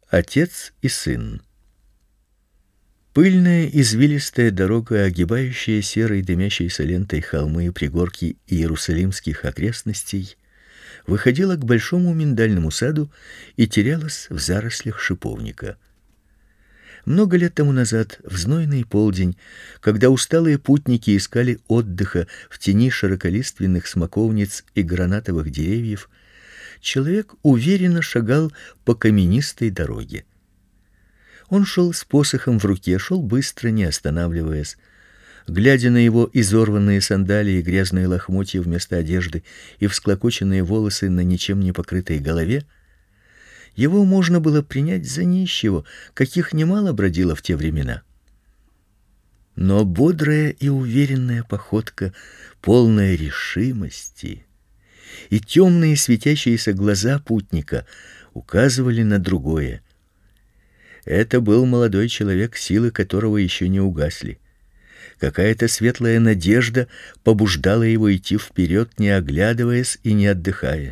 Отец и сын. Пыльная извилистая дорога, огибающая серой дымящейся лентой холмы и пригорки иерусалимских окрестностей, выходила к большому миндальному саду и терялась в зарослях шиповника. Много лет тому назад, в знойный полдень, когда усталые путники искали отдыха в тени широколиственных смоковниц и гранатовых деревьев, человек уверенно шагал по каменистой дороге. Он шел с посохом в руке, шел быстро, не останавливаясь. Глядя на его изорванные сандалии, грязные лохмотья вместо одежды и всклокоченные волосы на ничем не покрытой голове, его можно было принять за нищего, каких немало бродило в те времена. Но бодрая и уверенная походка, полная решимости, и темные светящиеся глаза путника указывали на другое. Это был молодой человек, силы которого еще не угасли. Какая-то светлая надежда побуждала его идти вперед, не оглядываясь и не отдыхая.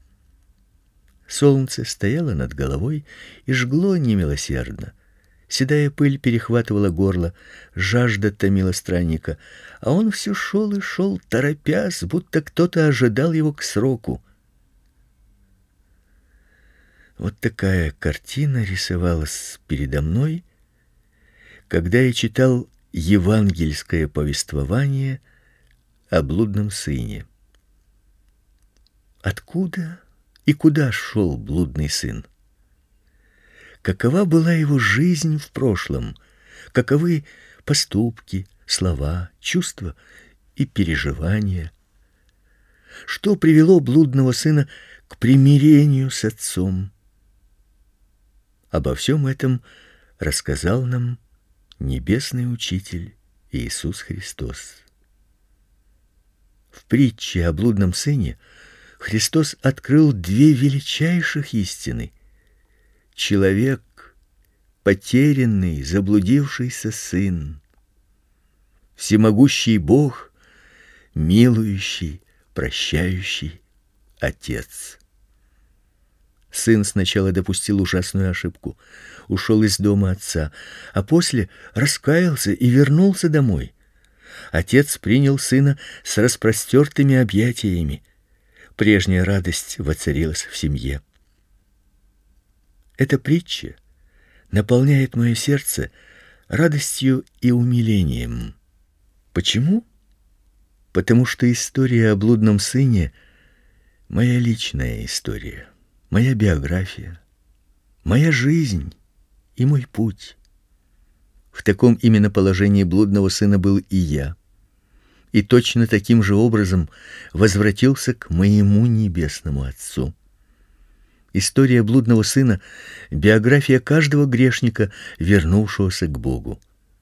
Солнце стояло над головой и жгло немилосердно. Седая пыль перехватывала горло, жажда томила странника, а он все шел и шел, торопясь, будто кто-то ожидал его к сроку. Вот такая картина рисовалась передо мной, когда я читал евангельское повествование о блудном сыне. Откуда и куда шел блудный сын? Какова была его жизнь в прошлом? Каковы поступки, слова, чувства и переживания? Что привело блудного сына к примирению с отцом? Обо всем этом рассказал нам небесный учитель Иисус Христос. В притче о блудном сыне Христос открыл две величайших истины. Человек — потерянный, заблудившийся сын. Всемогущий Бог — милующий, прощающий Отец. Сын сначала допустил ужасную ошибку, ушел из дома отца, а после раскаялся и вернулся домой. Отец принял сына с распростертыми объятиями. Прежняя радость воцарилась в семье. Эта притча наполняет мое сердце радостью и умилением. Почему? Потому что история о блудном сыне — моя личная история, моя биография, моя жизнь и мой путь. В таком именно положении блудного сына был и я. И точно таким же образом возвратился к моему небесному Отцу. История блудного сына — биография каждого грешника, вернувшегося к Богу.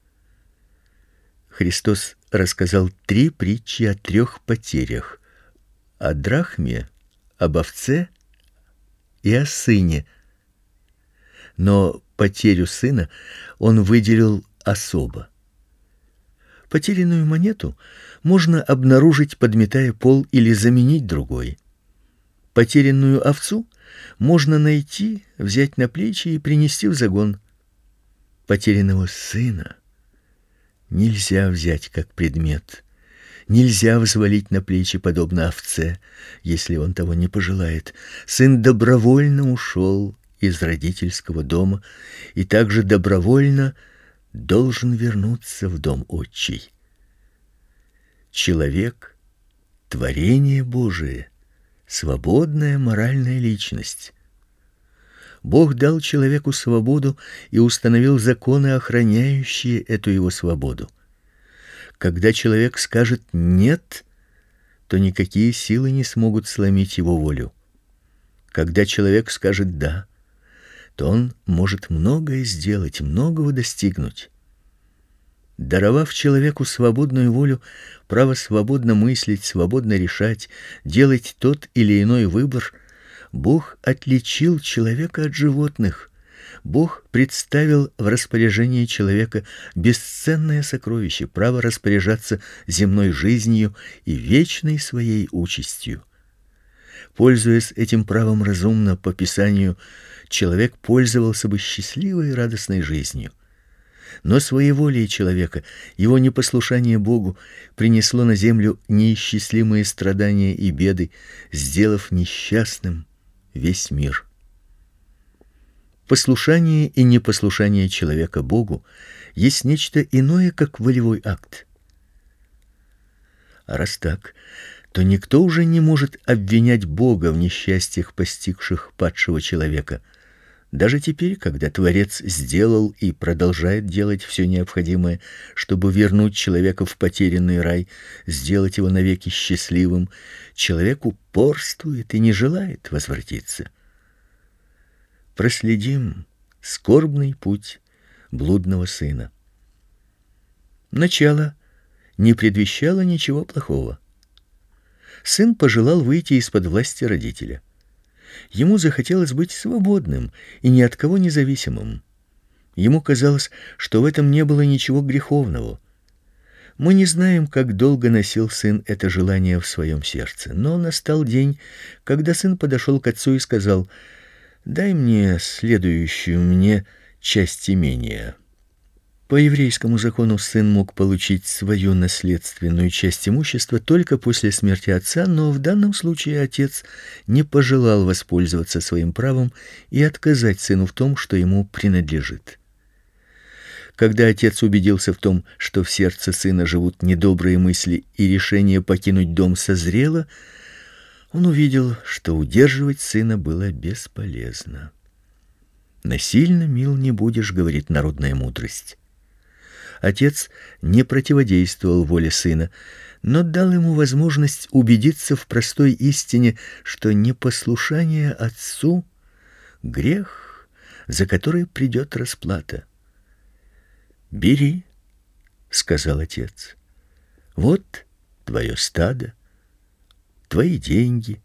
Христос рассказал 3 притчи о 3 потерях: о драхме, об овце и о сыне. Но потерю сына он выделил особо. Потерянную монету можно обнаружить, подметая пол, или заменить другой. Потерянную овцу можно найти, взять на плечи и принести в загон. Потерянного сына нельзя взять как предмет, нельзя взвалить на плечи, подобно овце, если он того не пожелает. Сын добровольно ушел из родительского дома и также добровольно должен вернуться в дом отчий. Человек — творение Божие, свободная моральная личность. Бог дал человеку свободу и установил законы, охраняющие эту его свободу. Когда человек скажет «нет», то никакие силы не смогут сломить его волю. Когда человек скажет «да», то он может многое сделать, многого достигнуть. Даровав человеку свободную волю, право свободно мыслить, свободно решать, делать тот или иной выбор, Бог отличил человека от животных. Бог представил в распоряжении человека бесценное сокровище, право распоряжаться земной жизнью и вечной своей участью. Пользуясь этим правом разумно по Писанию, человек пользовался бы счастливой и радостной жизнью. Но своеволие человека, его непослушание Богу принесло на землю неисчислимые страдания и беды, сделав несчастным весь мир. Послушание и непослушание человека Богу есть нечто иное, как волевой акт. А раз так, то никто уже не может обвинять Бога в несчастьях, постигших падшего человека. Даже теперь, когда Творец сделал и продолжает делать все необходимое, чтобы вернуть человека в потерянный рай, сделать его навеки счастливым, человек упорствует и не желает возвратиться. Проследим скорбный путь блудного сына. Начало не предвещало ничего плохого. Сын пожелал выйти из-под власти родителя. Ему захотелось быть свободным и ни от кого независимым. Ему казалось, что в этом не было ничего греховного. Мы не знаем, как долго носил сын это желание в своем сердце, но настал день, когда сын подошел к отцу и сказал: «Дай мне следующую мне часть имения». По еврейскому закону сын мог получить свою наследственную часть имущества только после смерти отца, но в данном случае отец не пожелал воспользоваться своим правом и отказать сыну в том, что ему принадлежит. Когда отец убедился в том, что в сердце сына живут недобрые мысли и решение покинуть дом созрело, он увидел, что удерживать сына было бесполезно. «Насильно мил не будешь», — говорит народная мудрость. Отец не противодействовал воле сына, но дал ему возможность убедиться в простой истине, что непослушание отцу — грех, за который придет расплата. «Бери», — сказал отец, — «вот твое стадо, твои деньги».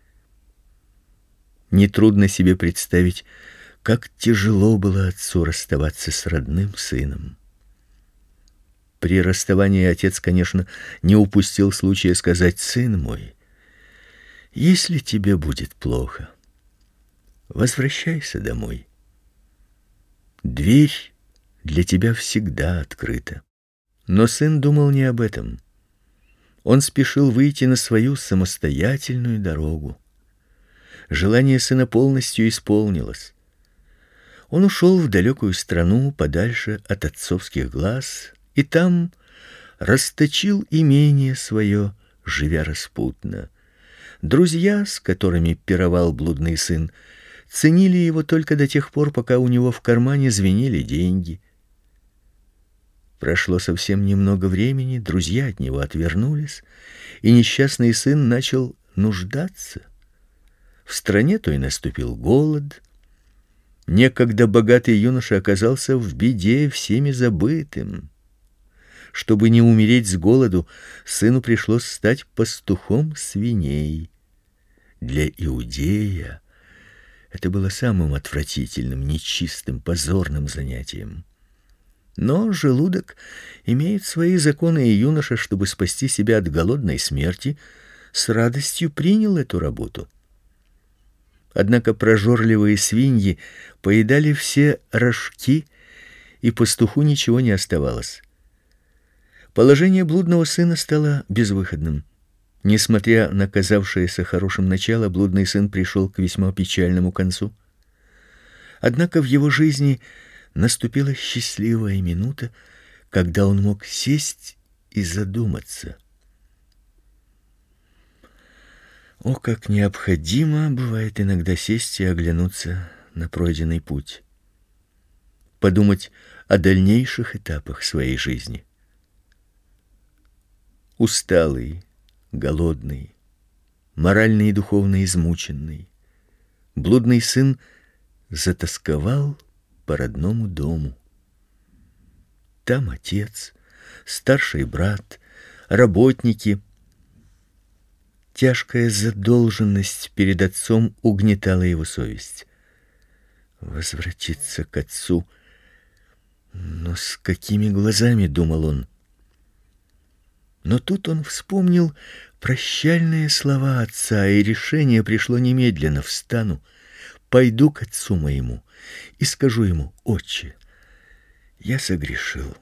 Нетрудно себе представить, как тяжело было отцу расставаться с родным сыном. При расставании отец, конечно, не упустил случая сказать: «Сын мой, если тебе будет плохо, возвращайся домой. Дверь для тебя всегда открыта». Но сын думал не об этом. Он спешил выйти на свою самостоятельную дорогу. Желание сына полностью исполнилось. Он ушел в далекую страну, подальше от отцовских глаз, и там расточил имение свое, живя распутно. Друзья, с которыми пировал блудный сын, ценили его только до тех пор, пока у него в кармане звенели деньги. Прошло совсем немного времени, друзья от него отвернулись, и несчастный сын начал нуждаться. В стране той наступил голод. Некогда богатый юноша оказался в беде, всеми забытым. Чтобы не умереть с голоду, сыну пришлось стать пастухом свиней. Для иудея это было самым отвратительным, нечистым, позорным занятием. Но желудок имеет свои законы, и юноша, чтобы спасти себя от голодной смерти, с радостью принял эту работу. Однако прожорливые свиньи поедали все рожки, и пастуху ничего не оставалось. Положение блудного сына стало безвыходным. Несмотря на казавшееся хорошим начало, блудный сын пришел к весьма печальному концу. Однако в его жизни наступила счастливая минута, когда он мог сесть и задуматься. О, как необходимо бывает иногда сесть и оглянуться на пройденный путь, подумать о дальнейших этапах своей жизни. Усталый, голодный, морально и духовно измученный, блудный сын затосковал по родному дому. Там отец, старший брат, работники. Тяжкая задолженность перед отцом угнетала его совесть. Возвратиться к отцу, но с какими глазами, думал он. Но тут он вспомнил прощальные слова отца, и решение пришло немедленно: встану, пойду к отцу моему и скажу ему: Отче, я согрешил.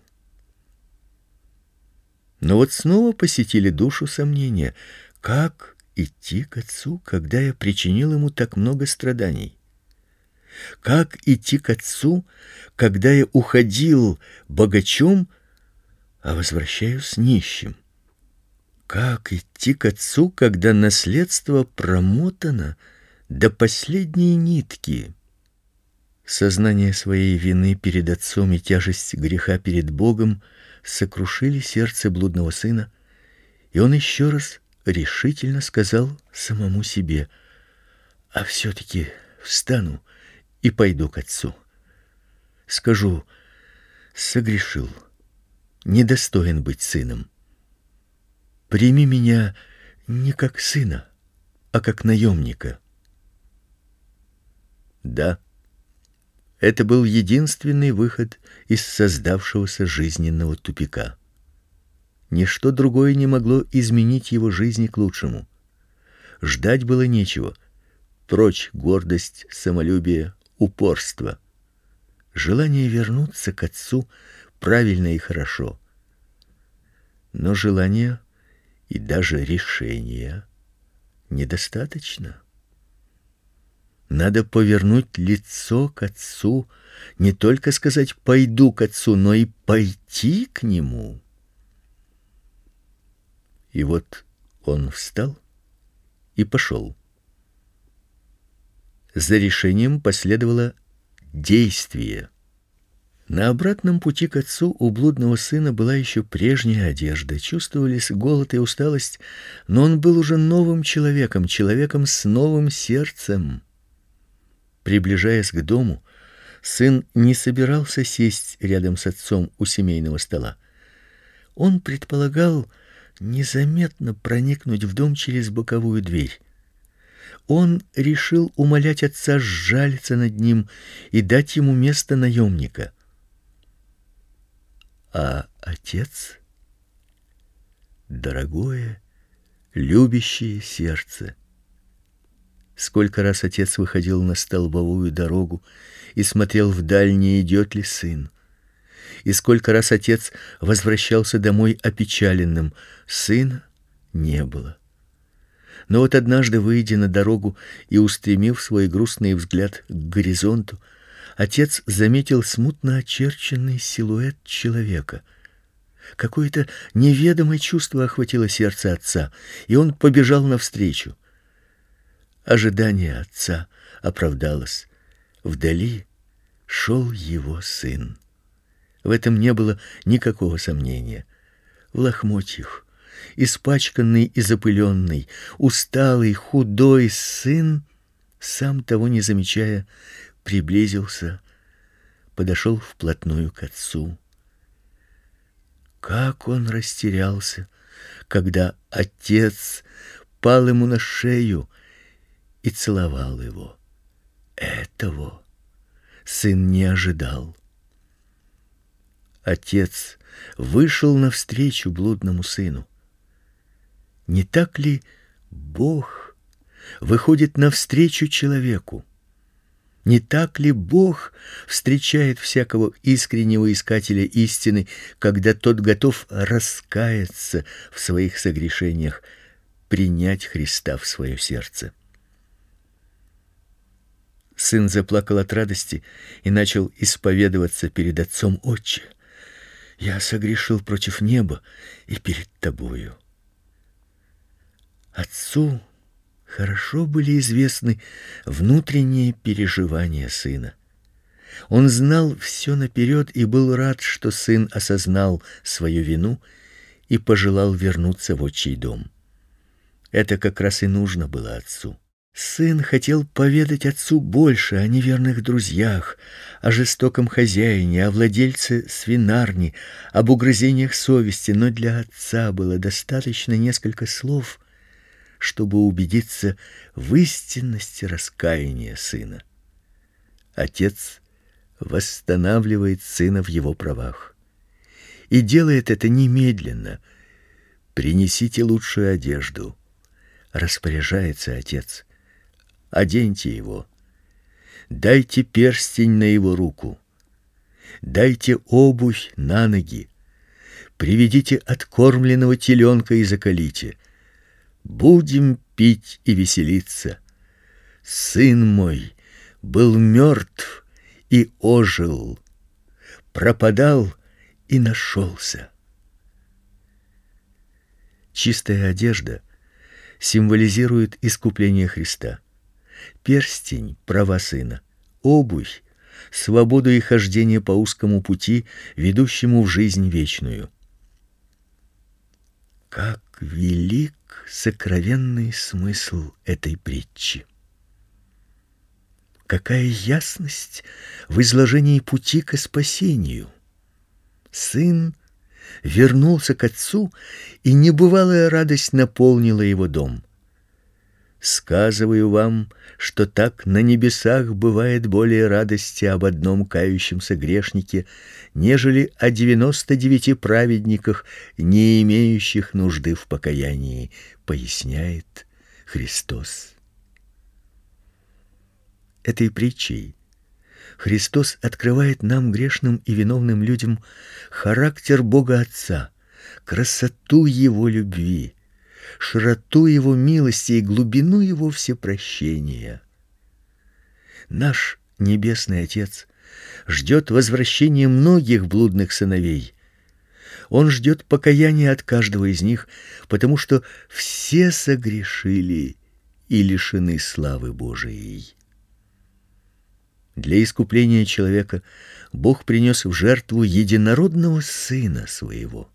Но вот снова посетили душу сомнения: как идти к отцу, когда я причинил ему так много страданий? Как идти к отцу, когда я уходил богачом, а возвращаюсь нищим? Как идти к отцу, когда наследство промотано до последней нитки? Сознание своей вины перед отцом и тяжесть греха перед Богом сокрушили сердце блудного сына, и он еще раз решительно сказал самому себе: а все-таки встану и пойду к отцу. Скажу: согрешил, недостоин быть сыном. Прими меня не как сына, а как наемника. Да, это был единственный выход из создавшегося жизненного тупика. Ничто другое не могло изменить его жизни к лучшему. Ждать было нечего. Прочь гордость, самолюбие, упорство. Желание вернуться к отцу правильно и хорошо. Но желания и даже решения недостаточно. Надо повернуть лицо к отцу, не только сказать пойду к отцу, но и пойти к нему. И вот он встал и пошел. За решением последовало действие. На обратном пути к отцу у блудного сына была еще прежняя одежда, чувствовались голод и усталость, но он был уже новым человеком, человеком с новым сердцем. Приближаясь к дому, сын не собирался сесть рядом с отцом у семейного стола. Он предполагал незаметно проникнуть в дом через боковую дверь. Он решил умолять отца сжалиться над ним и дать ему место наемника. А отец, дорогое, любящее сердце. Сколько раз отец выходил на столбовую дорогу и смотрел вдаль, не идет ли сын. И сколько раз отец возвращался домой опечаленным, сына не было. Но вот однажды, выйдя на дорогу и устремив свой грустный взгляд к горизонту, отец заметил смутно очерченный силуэт человека. Какое-то неведомое чувство охватило сердце отца, и он побежал навстречу. Ожидание отца оправдалось. Вдали шел его сын. В этом не было никакого сомнения. В лохмотьях, испачканный и запыленный, усталый, худой сын, сам того не замечая, приблизился, подошел вплотную к отцу. Как он растерялся, когда отец пал ему на шею и целовал его. Этого сын не ожидал. Отец вышел навстречу блудному сыну. Не так ли Бог выходит навстречу человеку? Не так ли Бог встречает всякого искреннего искателя истины, когда тот готов раскаяться в своих согрешениях, принять Христа в свое сердце? Сын заплакал от радости и начал исповедоваться перед отцом: Отче, я согрешил против неба и перед тобою. Отцу хорошо были известны внутренние переживания сына. Он знал все наперед и был рад, что сын осознал свою вину и пожелал вернуться в отчий дом. Это как раз и нужно было отцу. Сын хотел поведать отцу больше о неверных друзьях, о жестоком хозяине, о владельце свинарни, об угрызениях совести, но для отца было достаточно несколько слов, чтобы убедиться в истинности раскаяния сына. Отец восстанавливает сына в его правах и делает это немедленно. Принесите лучшую одежду, распоряжается отец. Оденьте его. Дайте перстень на его руку. Дайте обувь на ноги. Приведите откормленного теленка и заколите. Будем пить и веселиться. Сын мой был мертв и ожил, пропадал и нашелся. Чистая одежда символизирует искупление Христа. Перстень — права Сына. Обувь — свободу и хождение по узкому пути, ведущему в жизнь вечную. Как велик сокровенный смысл этой притчи! Какая ясность в изложении пути ко спасению! Сын вернулся к отцу, и небывалая радость наполнила его дом. Сказываю вам, что так на небесах бывает более радости об одном кающемся грешнике, нежели о 99 праведниках, не имеющих нужды в покаянии, поясняет Христос. Этой притчей Христос открывает нам, грешным и виновным людям, характер Бога Отца, красоту Его любви, широту Его милости и глубину Его всепрощения. Наш Небесный Отец ждет возвращения многих блудных сыновей. Он ждет покаяния от каждого из них, потому что все согрешили и лишены славы Божией. Для искупления человека Бог принес в жертву единородного Сына Своего.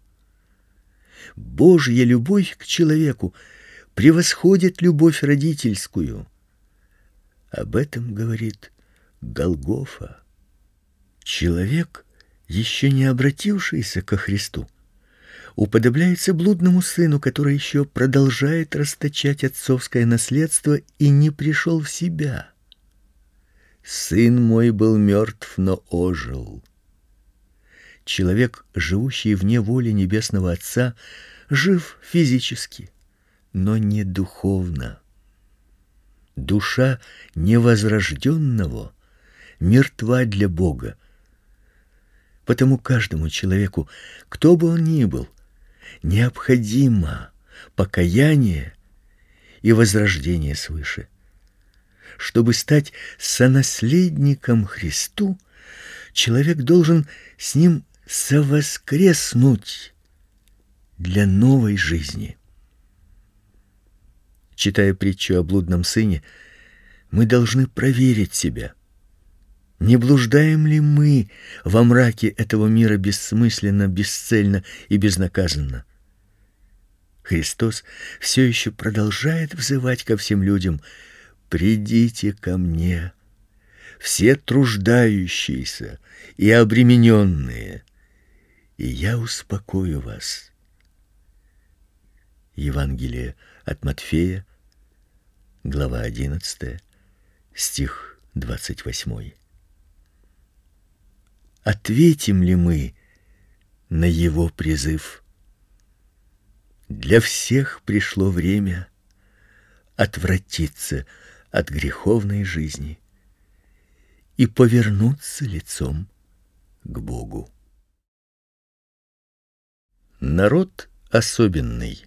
Божья любовь к человеку превосходит любовь родительскую. Об этом говорит Голгофа. Человек, еще не обратившийся ко Христу, уподобляется блудному сыну, который еще продолжает расточать отцовское наследство и не пришел в себя. Сын мой был мертв, но ожил. Человек, живущий вне воли Небесного Отца, жив физически, но не духовно. Душа невозрожденного мертва для Бога. Потому каждому человеку, кто бы он ни был, необходимо покаяние и возрождение свыше. Чтобы стать сонаследником Христу, человек должен с Ним совоскреснуть для новой жизни. Читая притчу о блудном сыне, мы должны проверить себя. Не блуждаем ли мы во мраке этого мира бессмысленно, бесцельно и безнаказанно? Христос все еще продолжает взывать ко всем людям: «Придите ко мне, все труждающиеся и обремененные, и я успокою вас». Евангелие от Матфея, глава 11, стих 28. Ответим ли мы на Его призыв? Для всех пришло время отвратиться от греховной жизни и повернуться лицом к Богу. Народ особенный.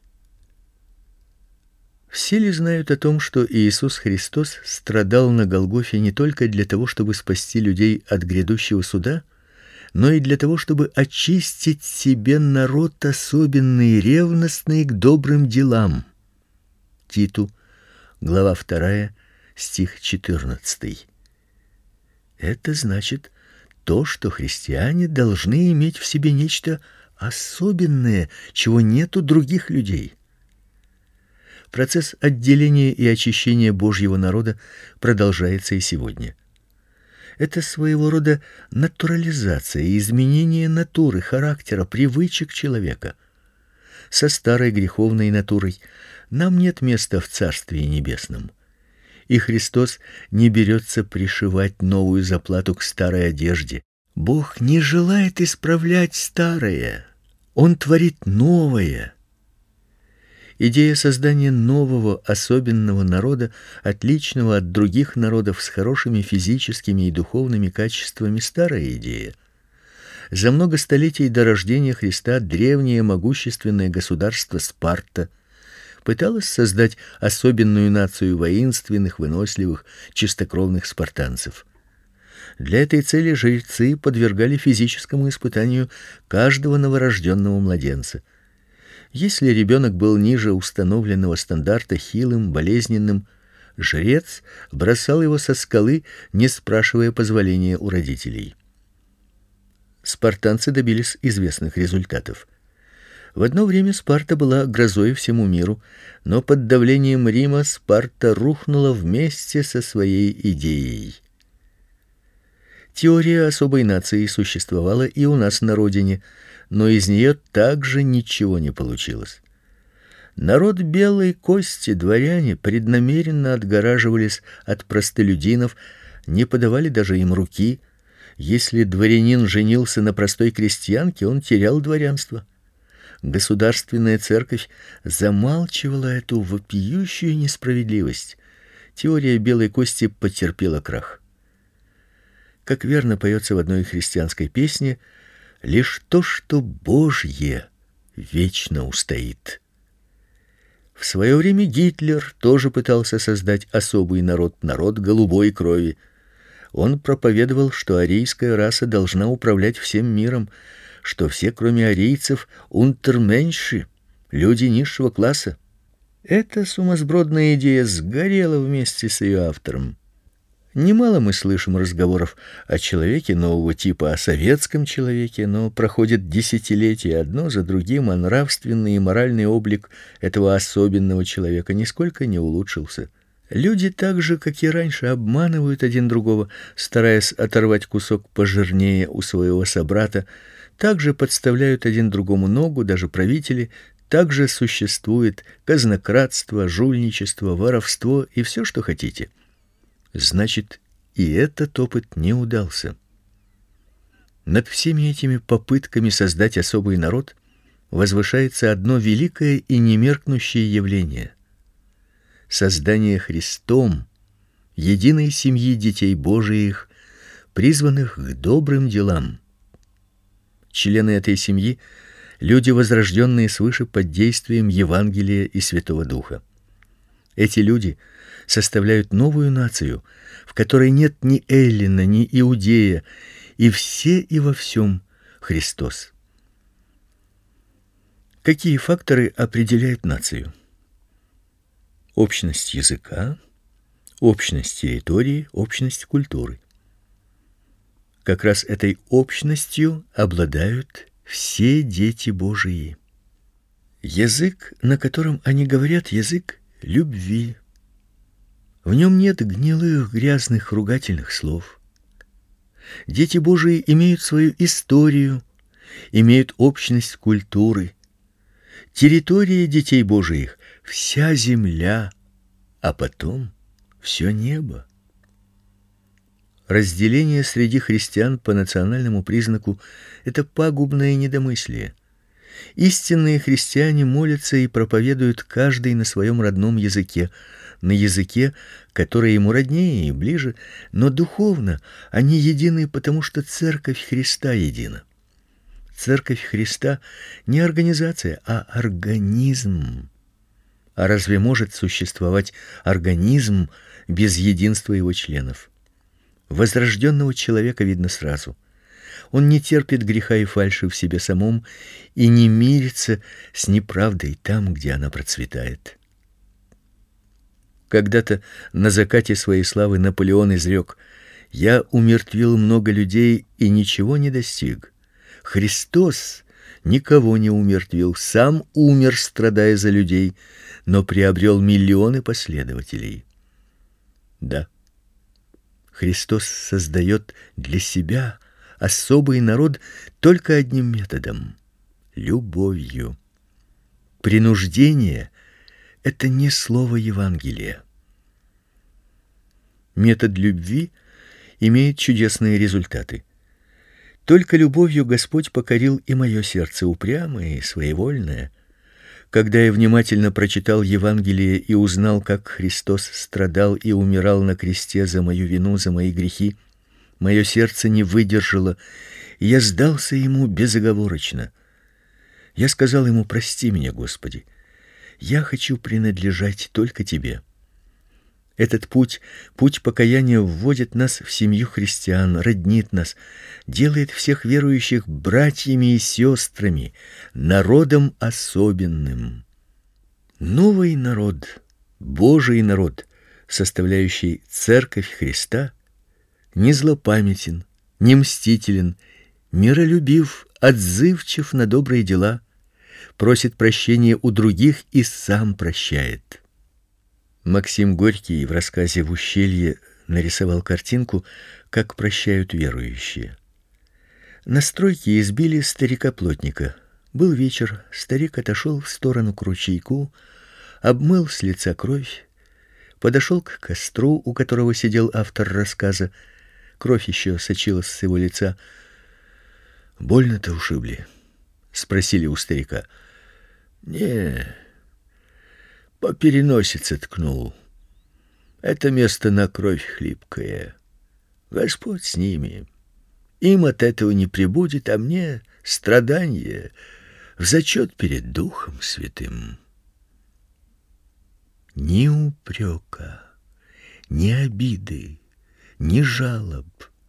Все ли знают о том, что Иисус Христос страдал на Голгофе не только для того, чтобы спасти людей от грядущего суда, но и для того, чтобы очистить себе народ особенный, ревностный к добрым делам? Титу, глава 2, стих 14. Это значит то, что христиане должны иметь в себе нечто особенное, чего нет у других людей. Процесс отделения и очищения Божьего народа продолжается и сегодня. Это своего рода натурализация, изменение натуры, характера, привычек человека. Со старой греховной натурой нам нет места в Царстве Небесном. И Христос не берется пришивать новую заплату к старой одежде. Бог не желает исправлять старое. Он творит новое. Идея создания нового особенного народа, отличного от других народов, с хорошими физическими и духовными качествами, старая идея. За много столетий до рождения Христа древнее могущественное государство Спарта пыталось создать особенную нацию воинственных, выносливых, чистокровных спартанцев. Для этой цели жрецы подвергали физическому испытанию каждого новорожденного младенца. Если ребенок был ниже установленного стандарта, хилым, болезненным, жрец бросал его со скалы, не спрашивая позволения у родителей. Спартанцы добились известных результатов. В одно время Спарта была грозой всему миру, но под давлением Рима Спарта рухнула вместе со своей идеей. Теория особой нации существовала и у нас на родине, но из нее также ничего не получилось. Народ белой кости, дворяне, преднамеренно отгораживались от простолюдинов, не подавали даже им руки. Если дворянин женился на простой крестьянке, он терял дворянство. Государственная церковь замалчивала эту вопиющую несправедливость. Теория белой кости потерпела крах. Как верно поется в одной христианской песне, лишь то, что Божье, вечно устоит. В свое время Гитлер тоже пытался создать особый народ, народ голубой крови. Он проповедовал, что арийская раса должна управлять всем миром, что все, кроме арийцев, унтерменши, люди низшего класса. Эта сумасбродная идея сгорела вместе с ее автором. Немало мы слышим разговоров о человеке нового типа, о советском человеке, но проходят десятилетия одно за другим, а нравственный и моральный облик этого особенного человека нисколько не улучшился. Люди так же, как и раньше, обманывают один другого, стараясь оторвать кусок пожирнее у своего собрата, также подставляют один другому ногу, даже правители. Также существует казнократство, жульничество, воровство и все, что хотите. Значит, и этот опыт не удался. Над всеми этими попытками создать особый народ возвышается одно великое и немеркнущее явление — создание Христом единой семьи детей Божиих, призванных к добрым делам. Члены этой семьи — люди, возрожденные свыше под действием Евангелия и Святого Духа. Эти люди составляют новую нацию, в которой нет ни эллина, ни иудея, и все и во всем Христос. Какие факторы определяют нацию? Общность языка, общность территории, общность культуры. Как раз этой общностью обладают все дети Божии. Язык, на котором они говорят, язык любви. В нем нет гнилых, грязных, ругательных слов. Дети Божии имеют свою историю, имеют общность культуры. Территория детей Божиих — вся земля, а потом все небо. Разделение среди христиан по национальному признаку — это пагубное недомыслие. Истинные христиане молятся и проповедуют каждый на своем родном языке, на языке, который ему роднее и ближе, но духовно они едины, потому что Церковь Христа едина. Церковь Христа не организация, а организм. А разве может существовать организм без единства его членов? Возрожденного человека видно сразу. Он не терпит греха и фальши в себе самом и не мирится с неправдой там, где она процветает. Когда-то на закате своей славы Наполеон изрек: «Я умертвил много людей и ничего не достиг. Христос никого не умертвил, сам умер, страдая за людей, но приобрел миллионы последователей». Да, Христос создает для себя особый народ только одним методом — любовью. Принуждение — это не слово Евангелия. Метод любви имеет чудесные результаты. Только любовью Господь покорил и мое сердце упрямое и своевольное. Когда я внимательно прочитал Евангелие и узнал, как Христос страдал и умирал на кресте за мою вину, за мои грехи, мое сердце не выдержало, и я сдался ему безоговорочно. Я сказал ему: прости меня, Господи. Я хочу принадлежать только тебе. Этот путь покаяния вводит нас в семью христиан, роднит нас, делает всех верующих братьями и сестрами, народом особенным. Новый народ, Божий народ, составляющий церковь Христа, не злопамятен, не мстителен, миролюбив, отзывчив на добрые дела, просит прощения у других и сам прощает. Максим Горький в рассказе «В ущелье» нарисовал картинку, как прощают верующие. На стройке избили старика-плотника. Был вечер, старик отошел в сторону к ручейку, обмыл с лица кровь, подошел к костру, у которого сидел автор рассказа. Кровь еще сочилась с его лица. «Больно-то ушибли?» — спросили у старика. «Не, по переносице ткнул. Это место на кровь хлипкое. Господь с ними. Им от этого не прибудет, а мне страдание в зачет перед Духом Святым». Ни упрека, ни обиды, ни жалоб.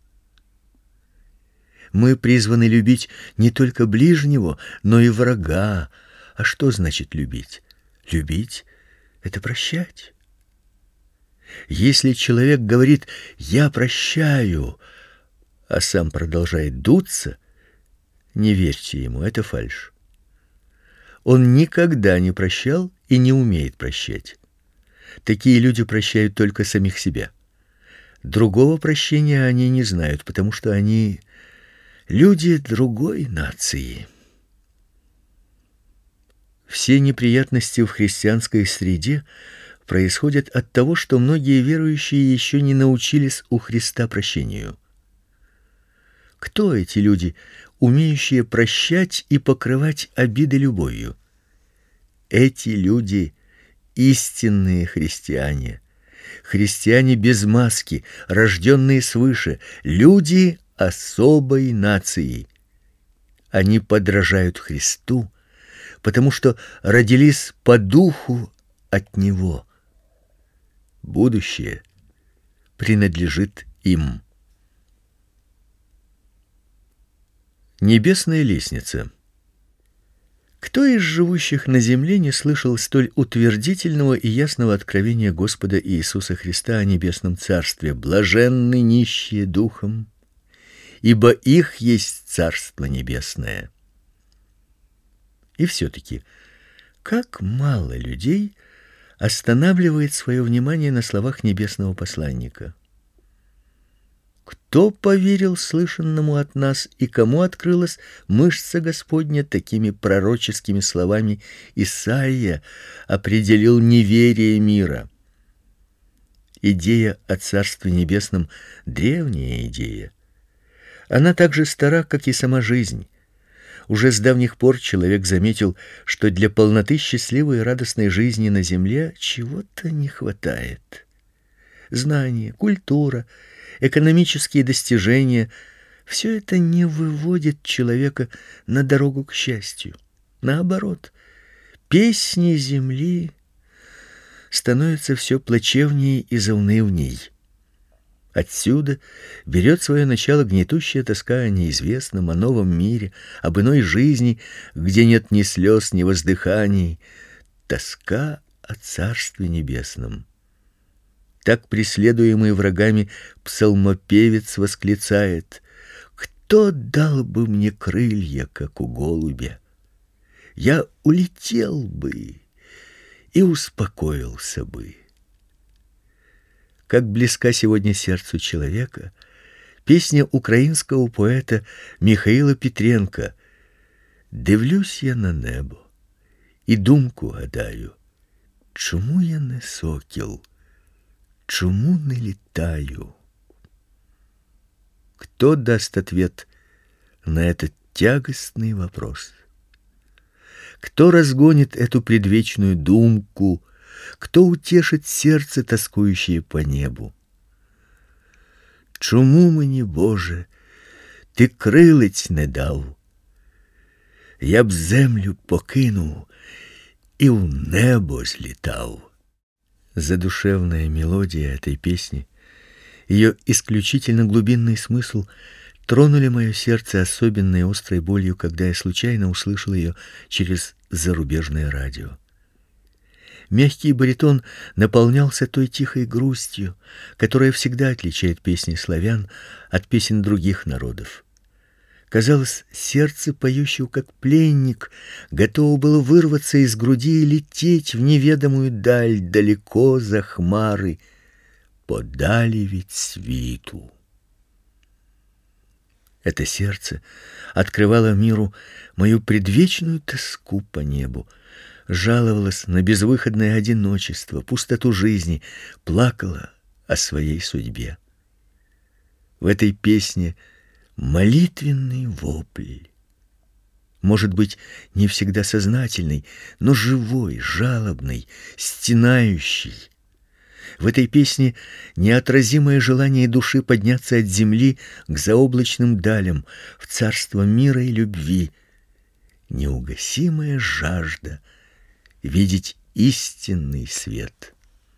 Мы призваны любить не только ближнего, но и врага. А что значит любить? Любить — это прощать. Если человек говорит «я прощаю», а сам продолжает дуться, не верьте ему, это фальшь. Он никогда не прощал и не умеет прощать. Такие люди прощают только самих себя. Другого прощения они не знают, потому что они люди другой нации. Все неприятности в христианской среде происходят от того, что многие верующие еще не научились у Христа прощению. Кто эти люди, умеющие прощать и покрывать обиды любовью? Эти люди истинные христиане, христиане без маски, рожденные свыше, люди особой нации. Они подражают Христу, потому что родились по духу от Него. Будущее принадлежит им. Небесная лестница. Кто из живущих на земле не слышал столь утвердительного и ясного откровения Господа Иисуса Христа о небесном царстве: блаженны нищие духом, ибо их есть царство небесное? И все-таки, как мало людей останавливает свое внимание на словах небесного посланника. Кто поверил слышанному от нас, и кому открылась мышца Господня? Такими пророческими словами Исаия определил неверие мира. Идея о Царстве Небесном — древняя идея. Она так же стара, как и сама жизнь. Уже с давних пор человек заметил, что для полноты счастливой и радостной жизни на земле чего-то не хватает. Знания, культура, экономические достижения — все это не выводит человека на дорогу к счастью. Наоборот, песни земли становятся все плачевнее и заунывней. Отсюда берет свое начало гнетущая тоска о неизвестном, о новом мире, об иной жизни, где нет ни слез, ни воздыханий, тоска о Царстве Небесном. Так преследуемый врагами псалмопевец восклицает: «Кто дал бы мне крылья, как у голубя? Я улетел бы и успокоился бы». Как близка сегодня сердцу человека песня украинского поэта Михаила Петренка: «Дивлюсь я на небо і думку гадаю, чому я не сокіл, чому не летаю?» Кто даст ответ на этот тягостный вопрос? Кто разгонит эту предвечную думку? Кто утешит сердце, тоскующее по небу? Чому мені, Боже, ти крилиць не дав? Я б землю покинув и в небо злетал. Задушевная мелодия этой песни, ее исключительно глубинный смысл тронули мое сердце особенной острой болью, когда я случайно услышал ее через зарубежное радио. Мягкий баритон наполнялся той тихой грустью, которая всегда отличает песни славян от песен других народов. Казалось, сердце поющего, как пленник, готово было вырваться из груди и лететь в неведомую даль, далеко за хмары, подали ведь свиту. Это сердце открывало миру мою предвечную тоску по небу, жаловалась на безвыходное одиночество, пустоту жизни, плакала о своей судьбе. В этой песне молитвенный вопль, может быть, не всегда сознательный, но живой, жалобный, стенающий. В этой песне неотразимое желание души подняться от земли к заоблачным далям, в царство мира и любви, неугасимая жажда видеть истинный свет.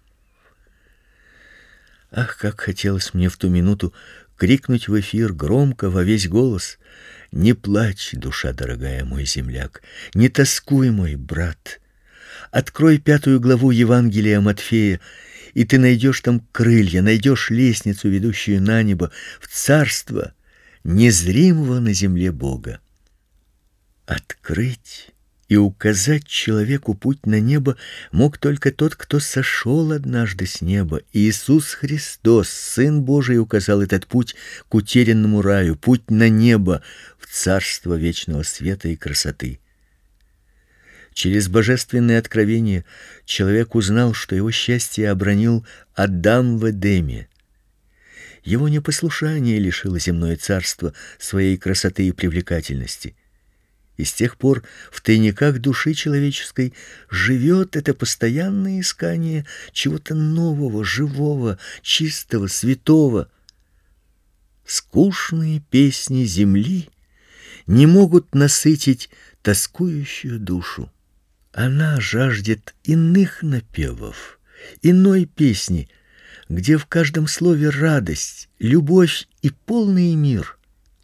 Ах, как хотелось мне в ту минуту крикнуть в эфир громко во весь голос: «Не плачь, душа дорогая, мой земляк, не тоскуй, мой брат. Открой 5 главу Евангелия Матфея, и ты найдешь там крылья, найдешь лестницу, ведущую на небо, в царство незримого на земле Бога». Открыть и указать человеку путь на небо мог только тот, кто сошел однажды с неба. Иисус Христос, Сын Божий, указал этот путь к утерянному раю, путь на небо, в царство вечного света и красоты. Через божественное откровение человек узнал, что его счастье обронил Адам в Эдеме. Его непослушание лишило земное царство своей красоты и привлекательности. И с тех пор в тайниках души человеческой живет это постоянное искание чего-то нового, живого, чистого, святого. Скучные песни земли не могут насытить тоскующую душу. Она жаждет иных напевов, иной песни, где в каждом слове радость, любовь и полный мир.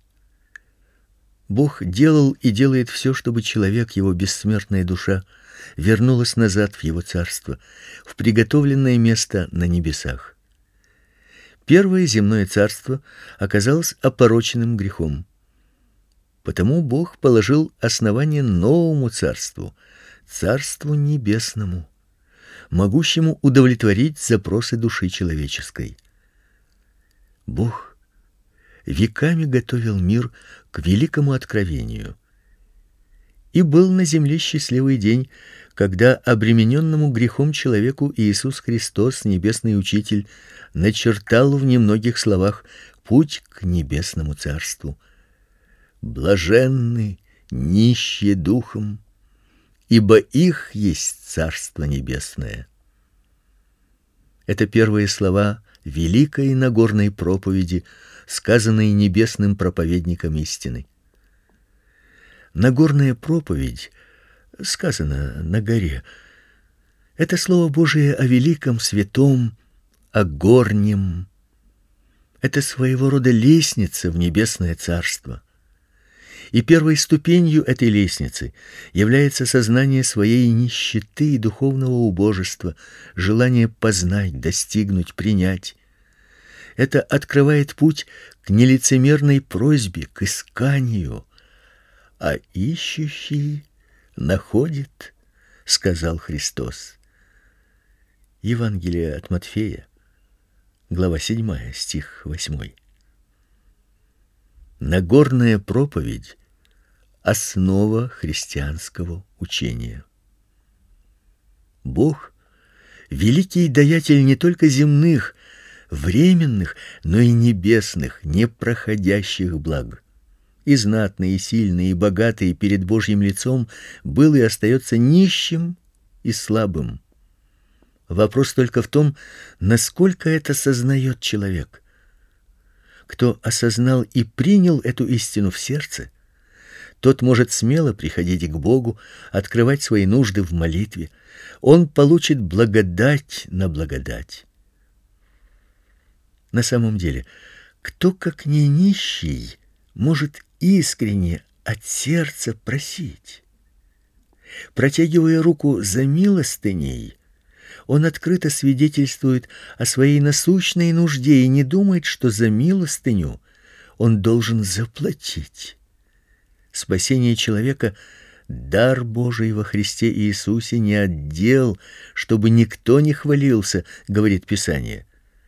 Бог делал и делает все, чтобы человек, его бессмертная душа, вернулась назад в его царство, в приготовленное место на небесах. Первое земное царство оказалось опороченным грехом. Потому Бог положил основание новому царству, царству небесному, могущему удовлетворить запросы души человеческой. Бог веками готовил мир к великому откровению. И был на земле счастливый день, когда обремененному грехом человеку Иисус Христос, небесный учитель, начертал в немногих словах путь к небесному царству. Блаженны нищие духом, ибо их есть царство небесное. Это первые слова великой Нагорной проповеди, сказанные небесным проповедником истины. Нагорная проповедь, сказано на горе, это слово Божие о великом, святом, о горнем. Это своего рода лестница в небесное царство. И первой ступенью этой лестницы является сознание своей нищеты и духовного убожества, желание познать, достигнуть, принять. Это открывает путь к нелицемерной просьбе, к исканию. А ищущий находит, сказал Христос. Евангелие от Матфея, глава 7, стих 8. Нагорная проповедь — основа христианского учения. Бог — великий даятель не только земных, временных, но и небесных, непроходящих благ. И знатный, и сильный, и богатый перед Божьим лицом был и остается нищим и слабым. Вопрос только в том, насколько это сознает человек. Кто осознал и принял эту истину в сердце, тот может смело приходить к Богу, открывать свои нужды в молитве. Он получит благодать на благодать. На самом деле, кто, как не нищий, может искренне от сердца просить? Протягивая руку за милостыней, он открыто свидетельствует о своей насущной нужде и не думает, что за милостыню он должен заплатить. Спасение человека — дар Божий во Христе Иисусе, не отдел, чтобы никто не хвалился, говорит Писание.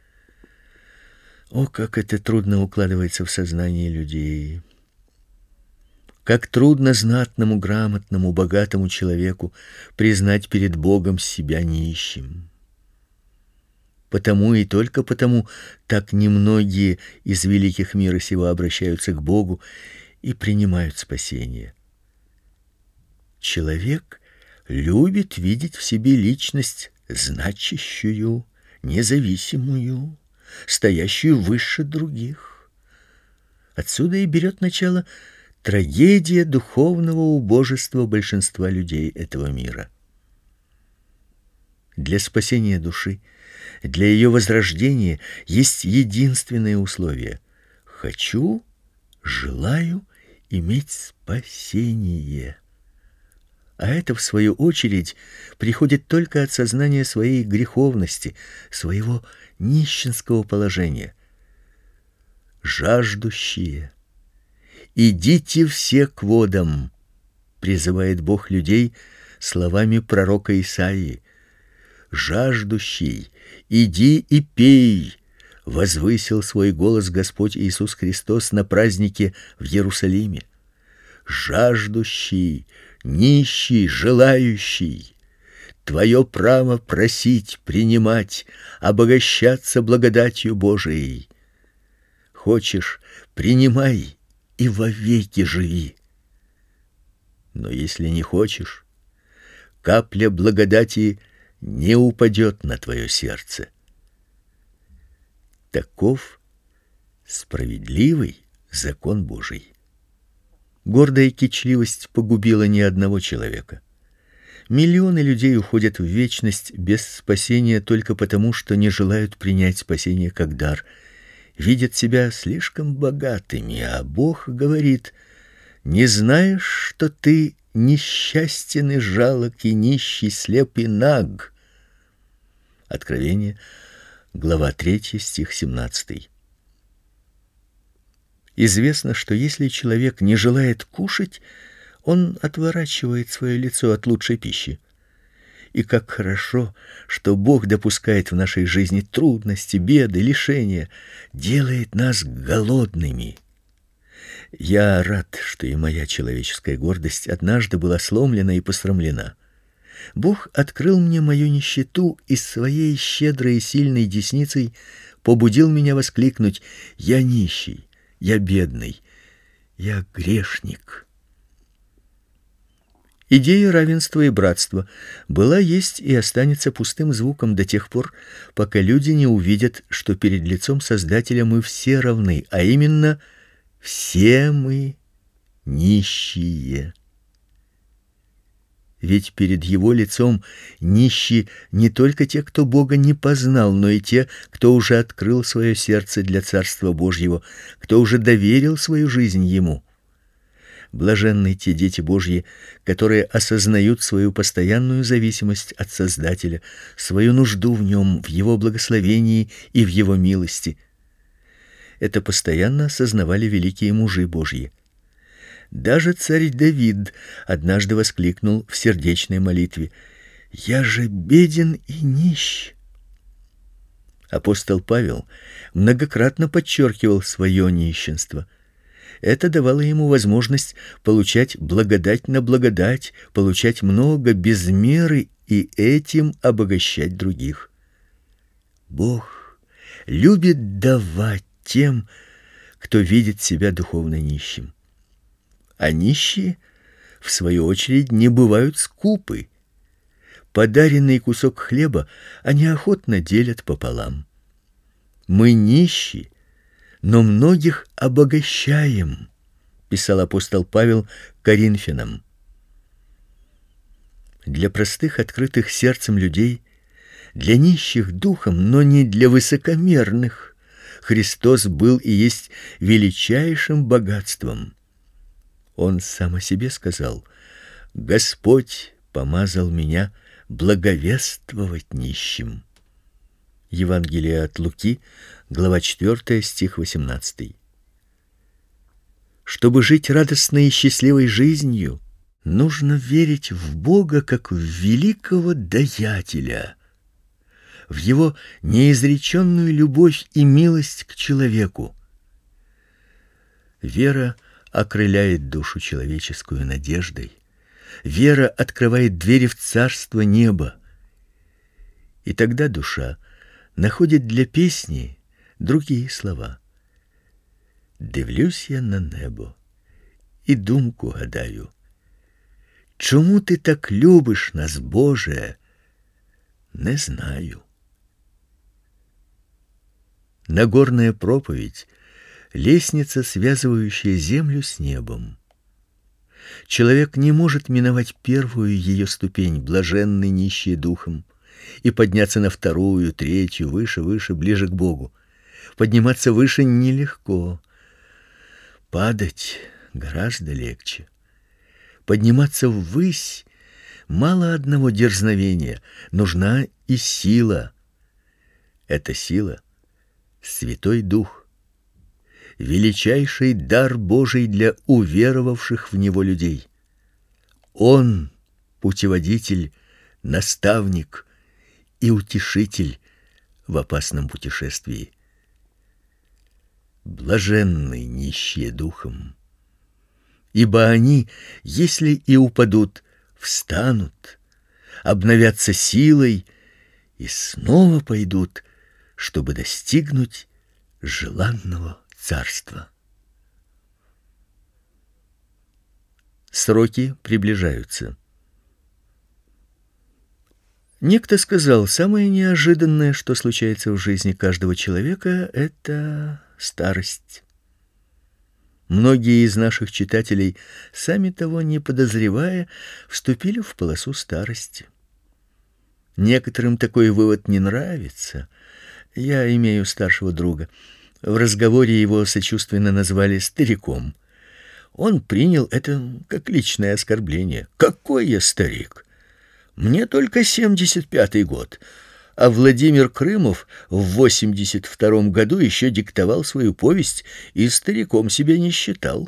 О, как это трудно укладывается в сознание людей! Как трудно знатному, грамотному, богатому человеку признать перед Богом себя нищим. Потому и только потому так немногие из великих мира сего обращаются к Богу и принимают спасение. Человек любит видеть в себе личность значащую, независимую, стоящую выше других. Отсюда и берет начало трагедия духовного убожества большинства людей этого мира. Для спасения души, для ее возрождения есть единственное условие: желаю иметь спасение. А это, в свою очередь, приходит только от сознания своей греховности, своего нищенского положения. Жаждущие, идите все к водам, призывает Бог людей словами пророка Исаии. Жаждущий, иди и пей, возвысил свой голос Господь Иисус Христос на празднике в Иерусалиме. Жаждущий, нищий, желающий, твое право просить, принимать, обогащаться благодатью Божией. Хочешь, принимай и вовеки живи. Но если не хочешь, капля благодати не упадет на твое сердце. Таков справедливый закон Божий. Гордая кичливость погубила не одного человека. Миллионы людей уходят в вечность без спасения только потому, что не желают принять спасение как дар, видят себя слишком богатыми, а Бог говорит: «Не знаешь, что ты несчастен и жалок, и нищий, слеп и наг?» Откровение, глава 3, стих 17. Известно, что если человек не желает кушать, он отворачивает свое лицо от лучшей пищи. И как хорошо, что Бог допускает в нашей жизни трудности, беды, лишения, делает нас голодными. Я рад, что и моя человеческая гордость однажды была сломлена и посрамлена. Бог открыл мне мою нищету и своей щедрой и сильной десницей побудил меня воскликнуть: «Я нищий, я бедный, я грешник». Идея равенства и братства была, есть и останется пустым звуком до тех пор, пока люди не увидят, что перед лицом Создателя мы все равны, а именно все мы нищие. Ведь перед его лицом нищи не только те, кто Бога не познал, но и те, кто уже открыл свое сердце для Царства Божьего, кто уже доверил свою жизнь ему. Блаженны те дети Божьи, которые осознают свою постоянную зависимость от Создателя, свою нужду в нем, в его благословении и в его милости. Это постоянно осознавали великие мужи Божьи. Даже царь Давид однажды воскликнул в сердечной молитве: «Я же беден и нищ». Апостол Павел многократно подчеркивал свое нищенство. Это давало ему возможность получать благодать на благодать, получать много без меры и этим обогащать других. Бог любит давать тем, кто видит себя духовно нищим. а нищие, в свою очередь, не бывают скупы. Подаренный кусок хлеба они охотно делят пополам. Мы нищие, но многих обогащаем, писал апостол Павел Коринфянам. Для простых, открытых сердцем людей, для нищих духом, но не для высокомерных, Христос был и есть величайшим богатством. Он сам о себе сказал: «Господь помазал меня благовествовать нищим». Евангелие от Луки, глава 4, стих 18. Чтобы жить радостной и счастливой жизнью, нужно верить в Бога как в великого даятеля, в его неизреченную любовь и милость к человеку. Вера окрыляет душу человеческую надеждой. Вера открывает двери в царство неба. И тогда душа находит для песни другие слова. Дивлюсь я на небо і думку гадаю: чому ти так любиш нас, Боже? Не знаю. Нагорная проповедь — лестница, связывающая землю с небом. Человек не может миновать первую ее ступень, блаженный нищий духом, и подняться на вторую, третью, выше, ближе к Богу. Подниматься выше нелегко. Падать гораздо легче. Подниматься ввысь мало одного дерзновения, нужна и сила. Эта сила — Святой Дух, величайший дар Божий для уверовавших в Него людей. Он — путеводитель, наставник и утешитель в опасном путешествии. Блаженны нищие духом, ибо они, если и упадут, встанут, обновятся силой и снова пойдут, чтобы достигнуть желанного царства. Сроки приближаются. Некто сказал: самое неожиданное, что случается в жизни каждого человека, это старость. Многие из наших читателей, сами того не подозревая, вступили в полосу старости. Некоторым такой вывод не нравится. Я имею старшего друга. В разговоре его сочувственно назвали стариком. Он принял это как личное оскорбление. Какой я старик? Мне только 75-й год. А Владимир Крымов в 82-м году еще диктовал свою повесть и стариком себя не считал.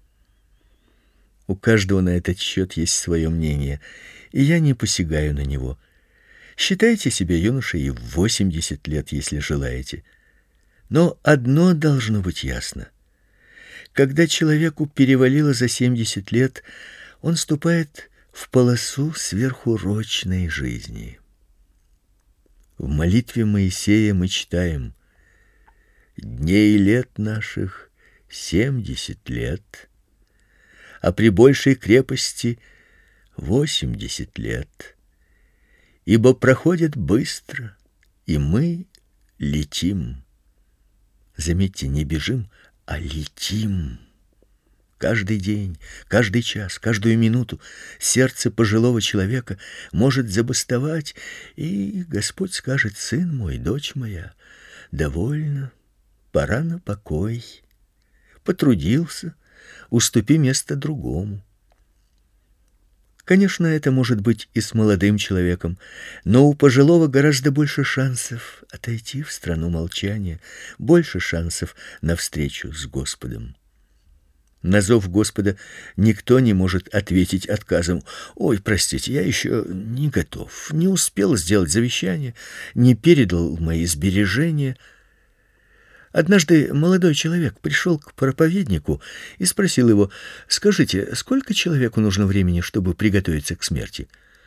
У каждого на этот счет есть свое мнение, и я не посягаю на него. Считайте себя юношей и в 80 лет, если желаете. Но одно должно быть ясно. Когда человеку перевалило за 70 лет, он вступает в полосу сверхурочной жизни. В молитве Моисея мы читаем: «Дней лет наших 70 лет, а при большей крепости 80 лет. Ибо проходит быстро, и мы летим». Заметьте, не бежим, а летим. Каждый день, каждый час, каждую минуту сердце пожилого человека может забастовать, и Господь скажет: сын мой, дочь моя, довольно, пора на покой. Потрудился, уступи место другому. Конечно, это может быть и с молодым человеком, но у пожилого гораздо больше шансов отойти в страну молчания, больше шансов на встречу с Господом. На зов Господа никто не может ответить отказом: «Ой, простите, я еще не готов, не успел сделать завещание, не передал мои сбережения». Однажды молодой человек пришел к проповеднику и спросил его: «Скажите, сколько человеку нужно времени, чтобы приготовиться к смерти?»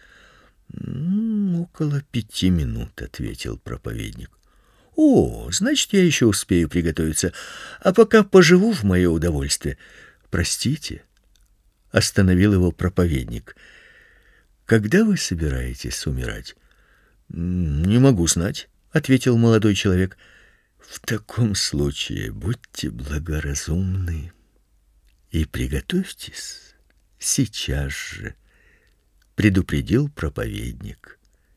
«Около 5 минут», — ответил проповедник. «О, значит, я еще успею приготовиться, а пока поживу в мое удовольствие». «Простите, остановил его проповедник. Когда вы собираетесь умирать? Не могу знать, ответил молодой человек. В таком случае будьте благоразумны и приготовьтесь сейчас же, предупредил проповедник.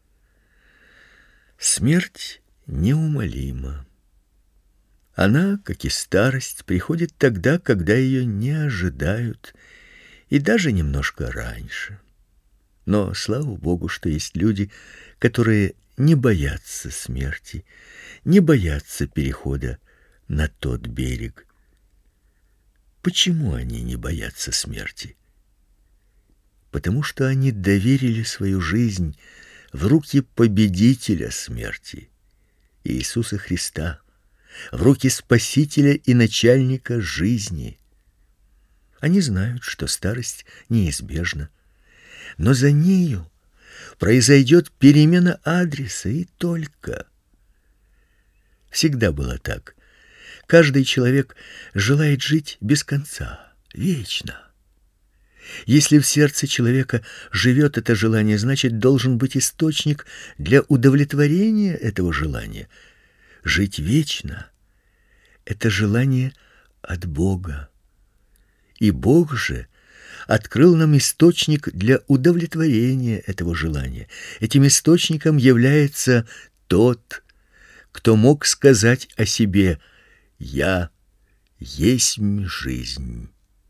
Смерть неумолима. Она, как и старость, приходит тогда, когда ее не ожидают, и даже немножко раньше. Но слава Богу, что есть люди, которые не боятся смерти, не боятся перехода на тот берег. Почему они не боятся смерти? Потому что они доверили свою жизнь в руки победителя смерти, Иисуса Христа, в руки Спасителя и начальника жизни. Они знают, что старость неизбежна, но за нею произойдет перемена адреса и только. Всегда было так. Каждый человек желает жить без конца, вечно. Если в сердце человека живет это желание, значит, должен быть источник для удовлетворения этого желания. Жить вечно — это желание от Бога. И Бог же открыл нам источник для удовлетворения этого желания. Этим источником является тот, кто мог сказать о себе: «Я есть жизнь».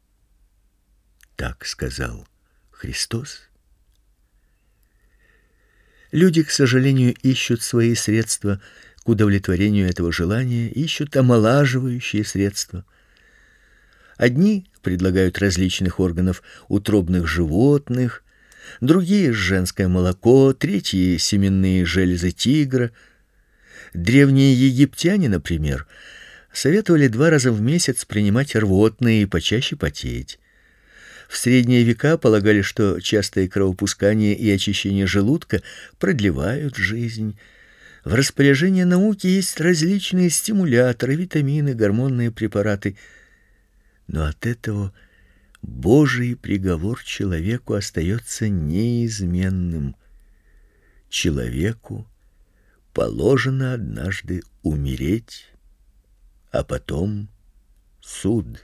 Так сказал Христос. Люди, к сожалению, ищут свои средства к удовлетворению этого желания, ищут омолаживающие средства. Одни предлагают различных органов утробных животных, другие — женское молоко, третьи — семенные железы тигра. Древние египтяне, например, советовали 2 раза в месяц принимать рвотные и почаще потеть. В средние века полагали, что частое кровопускание и очищение желудка продлевают жизнь. В распоряжении науки есть различные стимуляторы, витамины, гормонные препараты. Но от этого Божий приговор человеку остается неизменным. Человеку положено однажды умереть, а потом суд.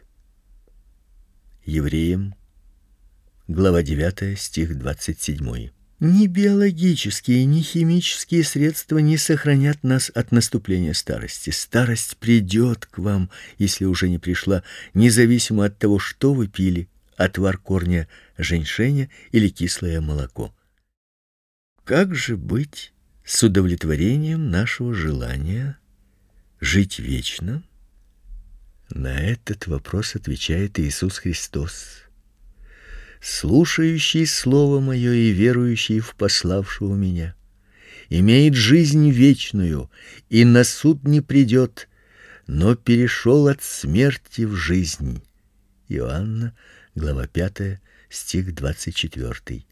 Евреям, глава 9, стих 27. Ни биологические, ни химические средства не сохранят нас от наступления старости. Старость придет к вам, если уже не пришла, независимо от того, что вы пили: отвар корня женьшеня или кислое молоко. Как же быть с удовлетворением нашего желания жить вечно? На этот вопрос отвечает Иисус Христос: слушающий слово мое и верующий в пославшего меня имеет жизнь вечную, и на суд не придет, но перешел от смерти в жизнь. Иоанна, глава 5, стих 24.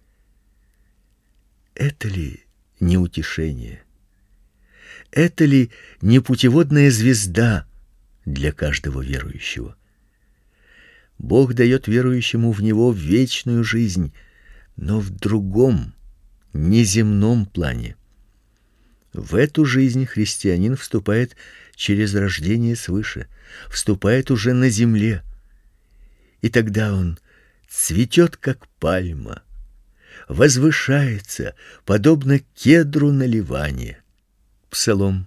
Это ли не утешение? Это ли не путеводная звезда для каждого верующего? Бог дает верующему в Него вечную жизнь, но в другом, неземном плане. В эту жизнь христианин вступает через рождение свыше, вступает уже на земле, и тогда он цветет, как пальма, возвышается, подобно кедру на Ливане. Псалом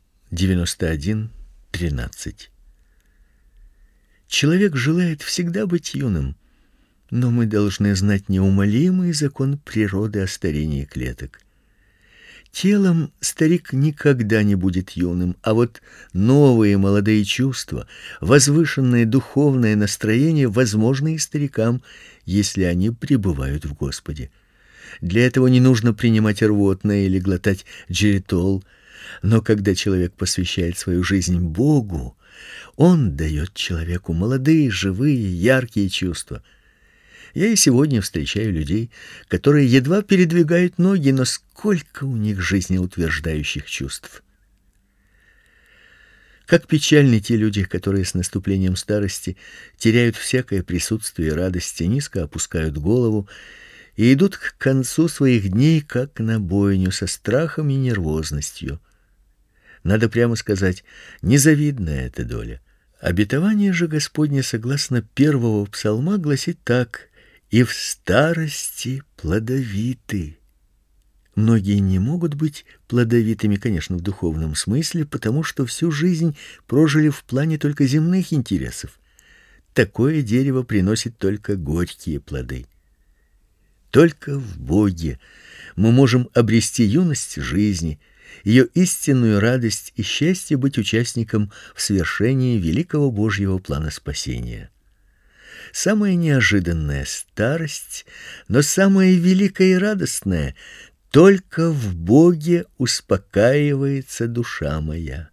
91:13. Человек желает всегда быть юным, но мы должны знать неумолимый закон природы о старении клеток. Телом старик никогда не будет юным, а вот новые молодые чувства, возвышенное духовное настроение возможны и старикам, если они пребывают в Господе. Для этого не нужно принимать рвотное или глотать джеритол, но когда человек посвящает свою жизнь Богу, Он дает человеку молодые, живые, яркие чувства. Я и сегодня встречаю людей, которые едва передвигают ноги, но сколько у них жизнеутверждающих чувств. Как печальны те люди, которые с наступлением старости теряют всякое присутствие радости, низко опускают голову и идут к концу своих дней как на бойню, со страхом и нервозностью. Надо прямо сказать, незавидная эта доля. Обетование же Господне, согласно первого псалма, гласит так: «И в старости плодовиты». Многие не могут быть плодовитыми, конечно, в духовном смысле, потому что всю жизнь прожили в плане только земных интересов. Такое дерево приносит только горькие плоды. Только в Боге мы можем обрести юность жизни, ее истинную радость и счастье быть участником в свершении великого Божьего плана спасения. Самая неожиданная старость, но самая великая и радостная — только в Боге успокаивается душа моя.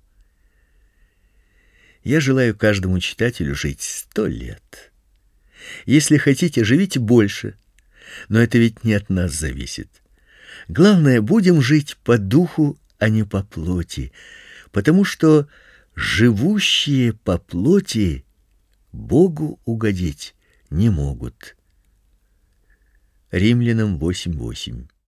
Я желаю каждому читателю жить 100 лет. Если хотите, живите больше, но это ведь не от нас зависит. Главное, будем жить по духу, а не по плоти, потому что живущие по плоти Богу угодить не могут. Римлянам 8:8.